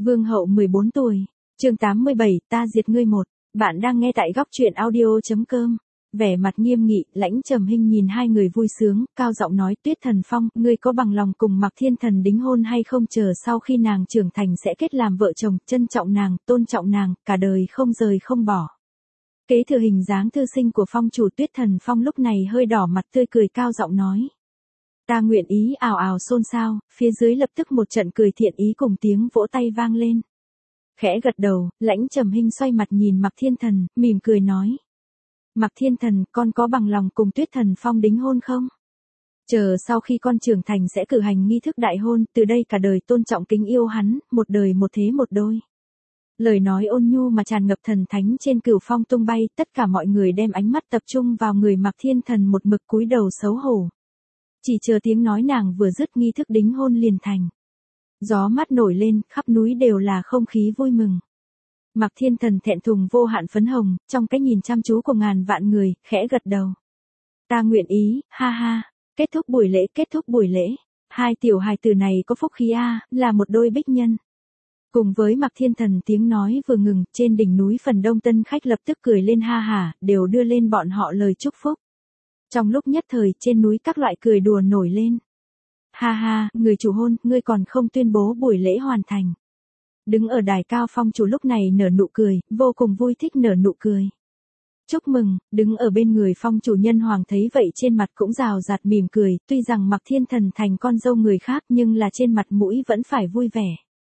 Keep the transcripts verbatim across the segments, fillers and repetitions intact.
Vương hậu mười bốn tuổi. Chương tám mươi bảy, ta diệt ngươi một. Bạn đang nghe tại góc truyện audio.com. Vẻ mặt nghiêm nghị, Lãnh Trầm Hinh nhìn hai người vui sướng, cao giọng nói, Tuyết Thần Phong, ngươi có bằng lòng cùng Mạc Thiên Thần đính hôn hay không, chờ sau khi nàng trưởng thành sẽ kết làm vợ chồng, trân trọng nàng, tôn trọng nàng, cả đời không rời không bỏ. Kế thừa hình dáng thư sinh của phong chủ, Tuyết Thần Phong lúc này hơi đỏ mặt, tươi cười cao giọng nói. Ta nguyện ý, ào ào xôn xao, phía dưới lập tức một trận cười thiện ý cùng tiếng vỗ tay vang lên. Khẽ gật đầu, Lãnh Trầm Hinh xoay mặt nhìn Mạc Thiên Thần, mỉm cười nói. Mạc Thiên Thần, con có bằng lòng cùng Tuyết Thần Phong đính hôn không? Chờ sau khi con trưởng thành sẽ cử hành nghi thức đại hôn, từ đây cả đời tôn trọng kính yêu hắn, một đời một thế một đôi. Lời nói ôn nhu mà tràn ngập thần thánh trên cửu phong tung bay, tất cả mọi người đem ánh mắt tập trung vào người Mạc Thiên Thần một mực cúi đầu xấu hổ. Chỉ chờ tiếng nói nàng vừa dứt, nghi thức đính hôn liền thành. Gió mát nổi lên, khắp núi đều là không khí vui mừng. Mạc Thiên Thần thẹn thùng vô hạn phấn hồng, trong cái nhìn chăm chú của ngàn vạn người, khẽ gật đầu. Ta nguyện ý, ha ha. Kết thúc buổi lễ, kết thúc buổi lễ. Hai tiểu hài tử này có phúc khí a, là một đôi bích nhân. Cùng với Mạc Thiên Thần tiếng nói vừa ngừng, trên đỉnh núi phần đông tân khách lập tức cười lên ha hả, đều đưa lên bọn họ lời chúc phúc. Trong lúc nhất thời, trên núi các loại cười đùa nổi lên. Ha ha, người chủ hôn, ngươi còn không tuyên bố buổi lễ hoàn thành. Đứng ở đài cao phong chủ lúc này nở nụ cười, vô cùng vui thích nở nụ cười. Chúc mừng, đứng ở bên người phong chủ Nhân Hoàng thấy vậy trên mặt cũng rào rạt mỉm cười, tuy rằng Mạc Thiên Thần thành con dâu người khác nhưng là trên mặt mũi vẫn phải vui vẻ.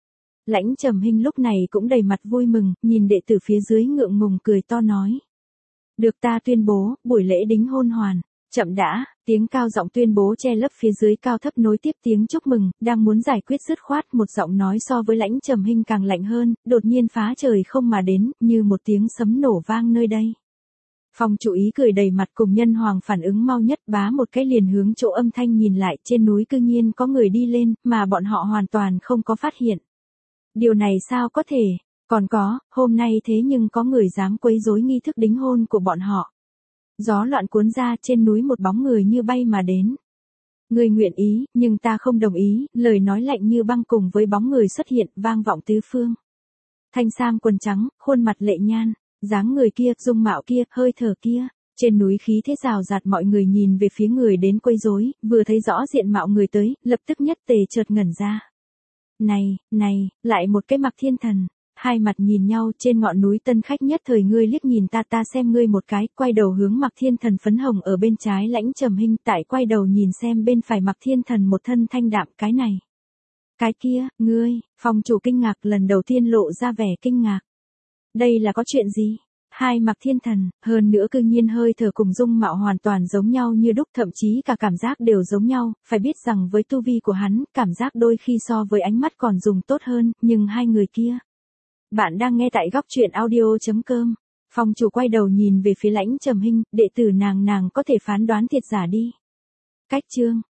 Lãnh Trầm Hinh lúc này cũng đầy mặt vui mừng, nhìn đệ tử phía dưới ngượng ngùng cười to nói. Được, ta tuyên bố, buổi lễ đính hôn hoàn. Chậm đã, tiếng cao giọng tuyên bố che lấp phía dưới cao thấp nối tiếp tiếng chúc mừng, đang muốn giải quyết dứt khoát, một giọng nói so với Lãnh Trầm Hinh càng lạnh hơn, đột nhiên phá trời không mà đến, như một tiếng sấm nổ vang nơi đây. Phong chủ ý cười đầy mặt cùng Nhân Hoàng phản ứng mau nhất, bá một cái liền hướng chỗ âm thanh nhìn lại, trên núi cư nhiên có người đi lên, mà bọn họ hoàn toàn không có phát hiện. Điều này sao có thể, còn có, hôm nay thế nhưng có người dám quấy rối nghi thức đính hôn của bọn họ. Gió loạn cuốn ra, trên núi một bóng người như bay mà đến. Người nguyện ý, nhưng ta không đồng ý, lời nói lạnh như băng cùng với bóng người xuất hiện, vang vọng tứ phương. Thanh sam quần trắng, khuôn mặt lệ nhan, dáng người kia, dung mạo kia, hơi thở kia. Trên núi khí thế rào rạt, mọi người nhìn về phía người đến quấy rối, vừa thấy rõ diện mạo người tới, lập tức nhất tề chợt ngẩn ra. Này, này, lại một cái Mạc Thiên Thần. Hai mặt nhìn nhau, trên ngọn núi tân khách nhất thời ngươi liếc nhìn ta, ta xem ngươi một cái, quay đầu hướng Mạc Thiên Thần phấn hồng ở bên trái Lãnh Trầm Hinh, tại quay đầu nhìn xem bên phải Mạc Thiên Thần một thân thanh đạm, cái này. Cái kia, ngươi, phong chủ kinh ngạc, lần đầu tiên lộ ra vẻ kinh ngạc. Đây là có chuyện gì? Hai Mạc Thiên Thần, hơn nữa cư nhiên hơi thở cùng dung mạo hoàn toàn giống nhau như đúc, thậm chí cả cảm giác đều giống nhau, phải biết rằng với tu vi của hắn, cảm giác đôi khi so với ánh mắt còn dùng tốt hơn, nhưng hai người kia. Bạn đang nghe tại góc truyện audio.com. Phong chủ quay đầu nhìn về phía Lãnh Trầm Hinh, đệ tử nàng nàng có thể phán đoán thiệt giả đi. Cách chương,